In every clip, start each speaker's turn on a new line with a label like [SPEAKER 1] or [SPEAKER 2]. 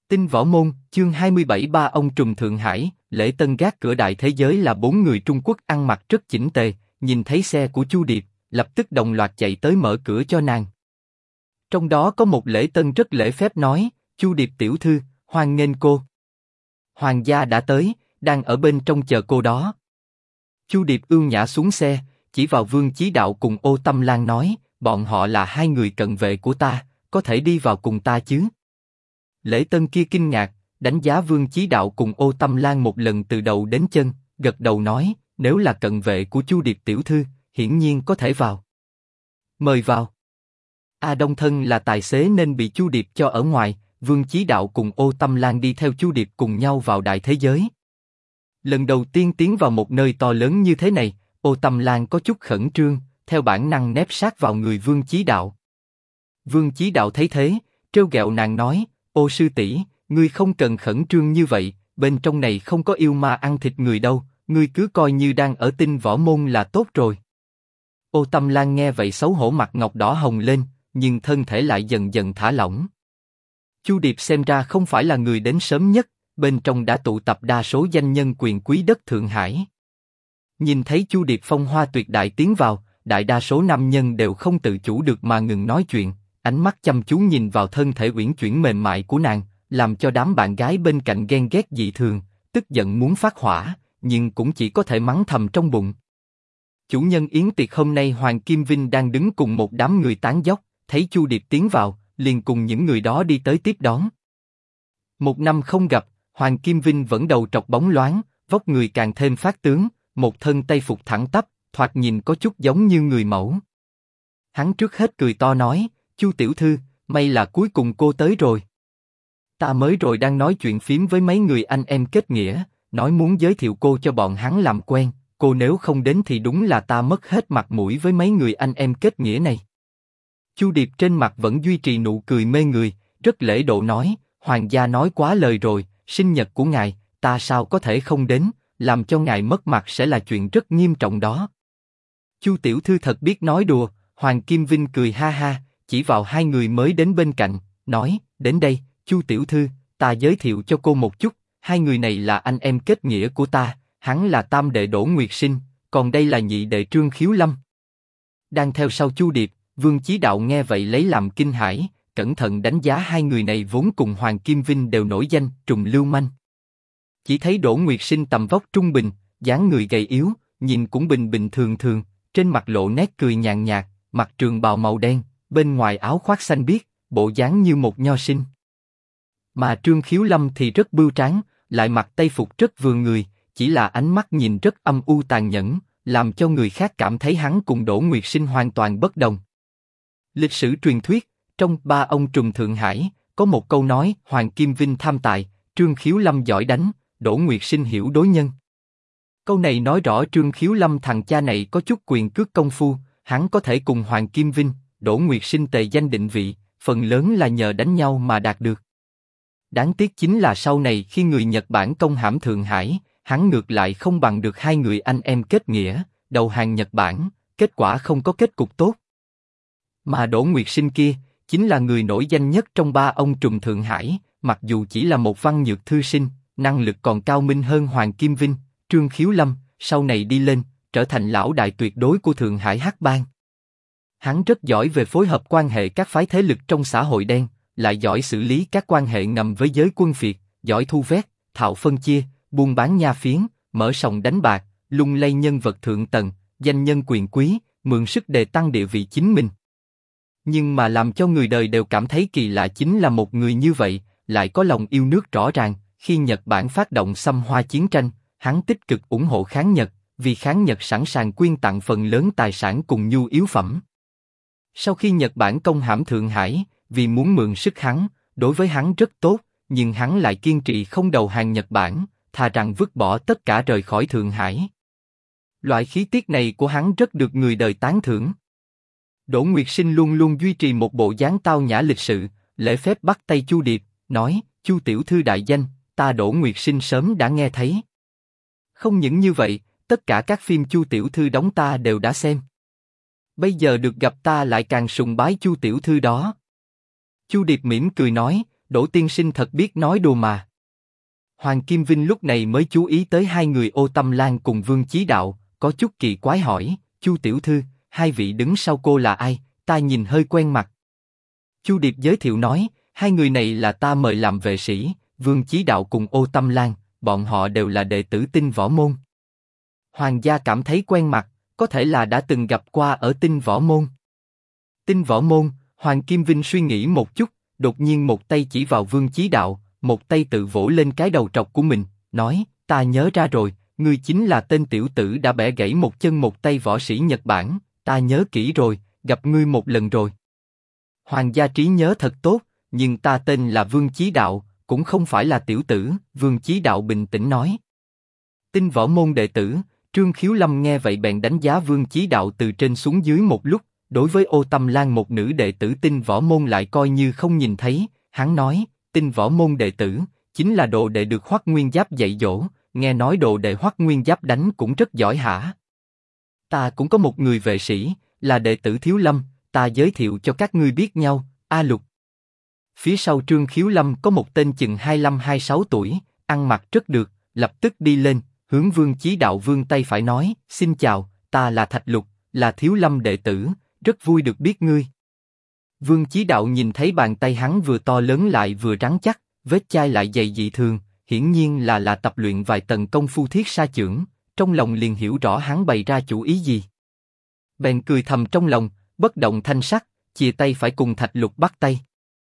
[SPEAKER 1] Tinh Võ Môn, chương 27. Ba ông trùm Thượng Hải. Lễ tân gác cửa đại thế giới là bốn người Trung Quốc ăn mặc rất chỉnh tề, nhìn thấy xe của Chu Điệp, lập tức đồng loạt chạy tới mở cửa cho nàng. Trong đó có một lễ tân rất lễ phép nói, Chu Điệp tiểu thư, hoan nghênh cô. Hoàng gia đã tới, đang ở bên trong chờ cô đó. Chu Điệp ưu nhã xuống xe, chỉ vào Vương Chí Đạo cùng Ô Tâm Lan nói, bọn họ là hai người cận vệ của ta, có thể đi vào cùng ta chứ? Lễ tân kia kinh ngạc, đánh giá Vương Chí Đạo cùng Ô Tâm Lan một lần từ đầu đến chân, gật đầu nói, nếu là cận vệ của Chu Điệp tiểu thư, hiển nhiên có thể vào. Mời vào. A Đông thân là tài xế nên bị Chu Điệp cho ở ngoài, Vương Chí Đạo cùng Ô Tâm Lan đi theo Chu Điệp cùng nhau vào đại thế giới. Lần đầu tiên tiến vào một nơi to lớn như thế này, Ô Tâm Lan có chút khẩn trương, theo bản năng nép sát vào người Vương Chí Đạo. Vương Chí Đạo thấy thế, trêu ghẹo nàng nói, Ô sư tỷ, ngươi không cần khẩn trương như vậy, bên trong này không có yêu ma ăn thịt người đâu, ngươi cứ coi như đang ở Tinh Võ Môn là tốt rồi. Ô Tâm Lan nghe vậy xấu hổ mặt ngọc đỏ hồng lên, nhưng thân thể lại dần dần thả lỏng. Chu Điệp xem ra không phải là người đến sớm nhất, bên trong đã tụ tập đa số danh nhân quyền quý đất Thượng Hải. Nhìn thấy Chu Điệp phong hoa tuyệt đại tiến vào, đại đa số nam nhân đều không tự chủ được mà ngừng nói chuyện, ánh mắt chăm chú nhìn vào thân thể uyển chuyển mềm mại của nàng, làm cho đám bạn gái bên cạnh ghen ghét dị thường, tức giận muốn phát hỏa, nhưng cũng chỉ có thể mắng thầm trong bụng. Chủ nhân yến tiệc hôm nay Hoàng Kim Vinh đang đứng cùng một đám người tán dóc, thấy Chu Điệp tiến vào, liền cùng những người đó đi tới tiếp đón. Một năm không gặp, Hoàng Kim Vinh vẫn đầu trọc bóng loáng, vóc người càng thêm phát tướng, một thân tây phục thẳng tắp, thoạt nhìn có chút giống như người mẫu. Hắn trước hết cười to nói, Chu tiểu thư, may là cuối cùng cô tới rồi. Ta mới rồi đang nói chuyện phím với mấy người anh em kết nghĩa, nói muốn giới thiệu cô cho bọn hắn làm quen, cô nếu không đến thì đúng là ta mất hết mặt mũi với mấy người anh em kết nghĩa này. Chu Điệp trên mặt vẫn duy trì nụ cười mê người, rất lễ độ nói, Hoàng gia nói quá lời rồi, sinh nhật của ngài, ta sao có thể không đến, làm cho ngài mất mặt sẽ là chuyện rất nghiêm trọng đó. Chu tiểu thư thật biết nói đùa, Hoàng Kim Vinh cười ha ha, chỉ vào hai người mới đến bên cạnh, nói, đến đây, Chu tiểu thư, ta giới thiệu cho cô một chút, hai người này là anh em kết nghĩa của ta, hắn là tam đệ Đỗ Nguyệt Sinh, còn đây là nhị đệ Trương Khiếu Lâm. Đang theo sau Chu Điệp, Vương Chí Đạo nghe vậy lấy làm kinh hãi, cẩn thận đánh giá hai người này vốn cùng Hoàng Kim Vinh đều nổi danh trùng lưu manh. Chỉ thấy Đỗ Nguyệt Sinh tầm vóc trung bình, dáng người gầy yếu, nhìn cũng bình bình thường thường, trên mặt lộ nét cười nhàn nhạt, mặc trường bào màu đen, bên ngoài áo khoác xanh biếc, bộ dáng như một nho sinh. Mà Trương Khiếu Lâm thì rất bưu tráng, lại mặc tây phục rất vừa người, chỉ là ánh mắt nhìn rất âm u tàn nhẫn, làm cho người khác cảm thấy hắn cùng Đỗ Nguyệt Sinh hoàn toàn bất đồng. Lịch sử truyền thuyết, trong ba ông trùm Thượng Hải, có một câu nói, Hoàng Kim Vinh tham tài, Trương Khiếu Lâm giỏi đánh, Đỗ Nguyệt Sinh hiểu đối nhân. Câu này nói rõ Trương Khiếu Lâm thằng cha này có chút quyền cước công phu, hắn có thể cùng Hoàng Kim Vinh, Đỗ Nguyệt Sinh tề danh định vị, phần lớn là nhờ đánh nhau mà đạt được. Đáng tiếc chính là sau này khi người Nhật Bản công hãm Thượng Hải, hắn ngược lại không bằng được hai người anh em kết nghĩa, đầu hàng Nhật Bản, kết quả không có kết cục tốt. Mà Đỗ Nguyệt Sinh kia, chính là người nổi danh nhất trong ba ông trùm Thượng Hải, mặc dù chỉ là một văn nhược thư sinh, năng lực còn cao minh hơn Hoàng Kim Vinh, Trương Khiếu Lâm, sau này đi lên, trở thành lão đại tuyệt đối của Thượng Hải Hắc Bang. Hắn rất giỏi về phối hợp quan hệ các phái thế lực trong xã hội đen, lại giỏi xử lý các quan hệ ngầm với giới quân phiệt, giỏi thu vét, thạo phân chia, buôn bán nha phiến, mở sòng đánh bạc, lung lay nhân vật thượng tầng, danh nhân quyền quý, mượn sức đề tăng địa vị chính mình. Nhưng mà làm cho người đời đều cảm thấy kỳ lạ chính là một người như vậy, lại có lòng yêu nước rõ ràng, khi Nhật Bản phát động xâm hoa chiến tranh, hắn tích cực ủng hộ kháng Nhật, vì kháng Nhật sẵn sàng quyên tặng phần lớn tài sản cùng nhu yếu phẩm. Sau khi Nhật Bản công hãm Thượng Hải, vì muốn mượn sức hắn, đối với hắn rất tốt, nhưng hắn lại kiên trì không đầu hàng Nhật Bản, thà rằng vứt bỏ tất cả rời khỏi Thượng Hải. Loại khí tiết này của hắn rất được người đời tán thưởng. Đỗ Nguyệt Sinh luôn luôn duy trì một bộ dáng tao nhã lịch sự, lễ phép bắt tay Chu Điệp, nói, Chu tiểu thư đại danh, ta Đỗ Nguyệt Sinh sớm đã nghe thấy. Không những như vậy, tất cả các phim Chu tiểu thư đóng ta đều đã xem. Bây giờ được gặp ta lại càng sùng bái Chu tiểu thư đó. Chu Điệp mỉm cười nói, Đỗ tiên sinh thật biết nói đùa mà. Hoàng Kim Vinh lúc này mới chú ý tới hai người Ô Tâm Lan cùng Vương Chí Đạo, có chút kỳ quái hỏi, Chu tiểu thư, hai vị đứng sau cô là ai? Ta nhìn hơi quen mặt. Chu Điệp giới thiệu nói, hai người này là ta mời làm vệ sĩ, Vương Chí Đạo cùng Ô Tâm Lan, bọn họ đều là đệ tử Tinh Võ Môn. Hoàng gia cảm thấy quen mặt, có thể là đã từng gặp qua ở Tinh Võ Môn. Tinh Võ Môn, Hoàng Kim Vinh suy nghĩ một chút, đột nhiên một tay chỉ vào Vương Chí Đạo, một tay tự vỗ lên cái đầu trọc của mình, nói, ta nhớ ra rồi, ngươi chính là tên tiểu tử đã bẻ gãy một chân một tay võ sĩ Nhật Bản, ta nhớ kỹ rồi, gặp ngươi một lần rồi. Hoàng gia trí nhớ thật tốt, nhưng ta tên là Vương Chí Đạo, cũng không phải là tiểu tử, Vương Chí Đạo bình tĩnh nói. Tinh Võ Môn đệ tử, Trương Khiếu Lâm nghe vậy bèn đánh giá Vương Chí Đạo từ trên xuống dưới một lúc, đối với Ô Tâm Lan một nữ đệ tử Tinh Võ Môn lại coi như không nhìn thấy, hắn nói, Tinh Võ Môn đệ tử, chính là đồ đệ được Hoắc Nguyên Giáp dạy dỗ, nghe nói đồ đệ Hoắc Nguyên Giáp đánh cũng rất giỏi hả? Ta cũng có một người vệ sĩ, là đệ tử Thiếu Lâm, ta giới thiệu cho các ngươi biết nhau, A Lục. Phía sau Trương Khiếu Lâm có một tên chừng 25-26 tuổi, ăn mặc rất được, lập tức đi lên, hướng Vương Chí Đạo vươn tay phải nói, xin chào, ta là Thạch Lục, là Thiếu Lâm đệ tử, rất vui được biết ngươi. Vương Chí Đạo nhìn thấy bàn tay hắn vừa to lớn lại vừa rắn chắc, vết chai lại dày dị thường, hiển nhiên là tập luyện vài tầng công phu thiết sa chưởng, trong lòng liền hiểu rõ hắn bày ra chủ ý gì. Bèn cười thầm trong lòng, bất động thanh sắc, chìa tay phải cùng Thạch Lục bắt tay.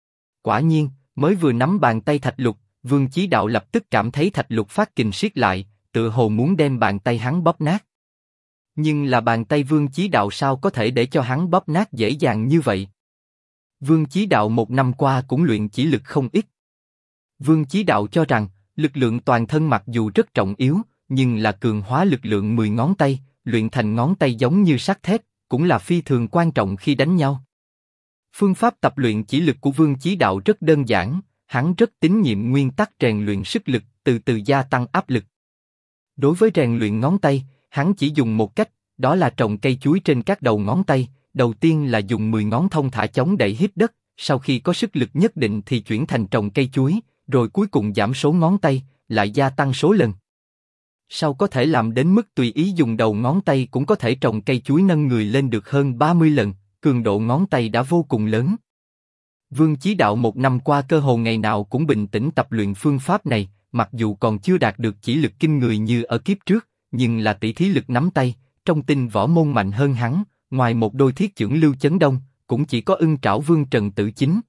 [SPEAKER 1] Quả nhiên, mới vừa nắm bàn tay Thạch Lục, Vương Chí Đạo lập tức cảm thấy Thạch Lục phát kình siết lại, tựa hồ muốn đem bàn tay hắn bóp nát. Nhưng là bàn tay Vương Chí Đạo sao có thể để cho hắn bóp nát dễ dàng như vậy? Vương Chí Đạo một năm qua cũng luyện chỉ lực không ít. Vương Chí Đạo cho rằng, lực lượng toàn thân mặc dù rất trọng yếu, nhưng là cường hóa lực lượng 10 ngón tay, luyện thành ngón tay giống như sắt thép, cũng là phi thường quan trọng khi đánh nhau. Phương pháp tập luyện chỉ lực của Vương Chí Đạo rất đơn giản, hắn rất tín nhiệm nguyên tắc rèn luyện sức lực, từ từ gia tăng áp lực. Đối với rèn luyện ngón tay, hắn chỉ dùng một cách, đó là trồng cây chuối trên các đầu ngón tay. Đầu tiên là dùng 10 ngón thông thả chống đẩy hít đất, sau khi có sức lực nhất định thì chuyển thành trồng cây chuối, rồi cuối cùng giảm số ngón tay, lại gia tăng số lần. Sau có thể làm đến mức tùy ý dùng đầu ngón tay cũng có thể trồng cây chuối nâng người lên được hơn 30 lần, cường độ ngón tay đã vô cùng lớn. Vương Chí Đạo một năm qua cơ hồ ngày nào cũng bình tĩnh tập luyện phương pháp này, mặc dù còn chưa đạt được chỉ lực kinh người như ở kiếp trước, nhưng là tỷ thí lực nắm tay, trong Tinh Võ Môn mạnh hơn hắn. Ngoài một đôi thiết chưởng Lưu Chấn Đông, cũng chỉ có ưng trảo Vương Trần Tử Chính.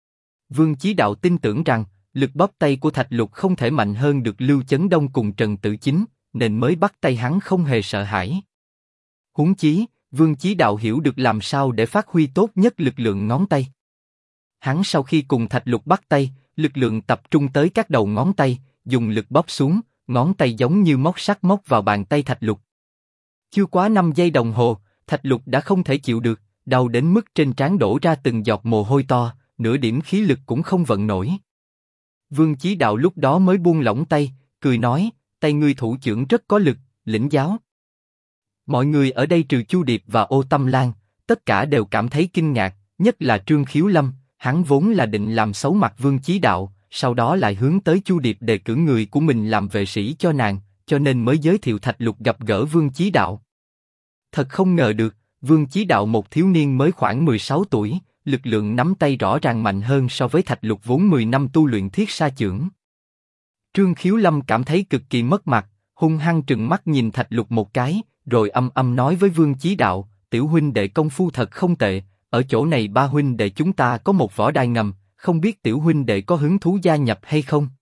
[SPEAKER 1] Vương Chí Đạo tin tưởng rằng, lực bóp tay của Thạch Lục không thể mạnh hơn được Lưu Chấn Đông cùng Trần Tử Chính, nên mới bắt tay hắn không hề sợ hãi. Huống chí, Vương Chí Đạo hiểu được làm sao để phát huy tốt nhất lực lượng ngón tay. Hắn sau khi cùng Thạch Lục bắt tay, lực lượng tập trung tới các đầu ngón tay, dùng lực bóp xuống, ngón tay giống như móc sắt móc vào bàn tay Thạch Lục. Chưa quá 5 giây đồng hồ, Thạch Lục đã không thể chịu được, đau đến mức trên trán đổ ra từng giọt mồ hôi to, nửa điểm khí lực cũng không vận nổi. Vương Chí Đạo lúc đó mới buông lỏng tay, cười nói, tay ngươi thủ chưởng rất có lực, lĩnh giáo. Mọi người ở đây trừ Chu Điệp và Ô Tâm Lan, tất cả đều cảm thấy kinh ngạc, nhất là Trương Khiếu Lâm, hắn vốn là định làm xấu mặt Vương Chí Đạo, sau đó lại hướng tới Chu Điệp đề cử người của mình làm vệ sĩ cho nàng, cho nên mới giới thiệu Thạch Lục gặp gỡ Vương Chí Đạo. Thật không ngờ được, Vương Chí Đạo một thiếu niên mới khoảng 16 tuổi, lực lượng nắm tay rõ ràng mạnh hơn so với Thạch Lục vốn 10 năm tu luyện thiết sa chưởng. Trương Khiếu Lâm cảm thấy cực kỳ mất mặt, hung hăng trừng mắt nhìn Thạch Lục một cái, rồi âm âm nói với Vương Chí Đạo, tiểu huynh đệ công phu thật không tệ, ở chỗ này ba huynh đệ chúng ta có một võ đài ngầm, không biết tiểu huynh đệ có hứng thú gia nhập hay không?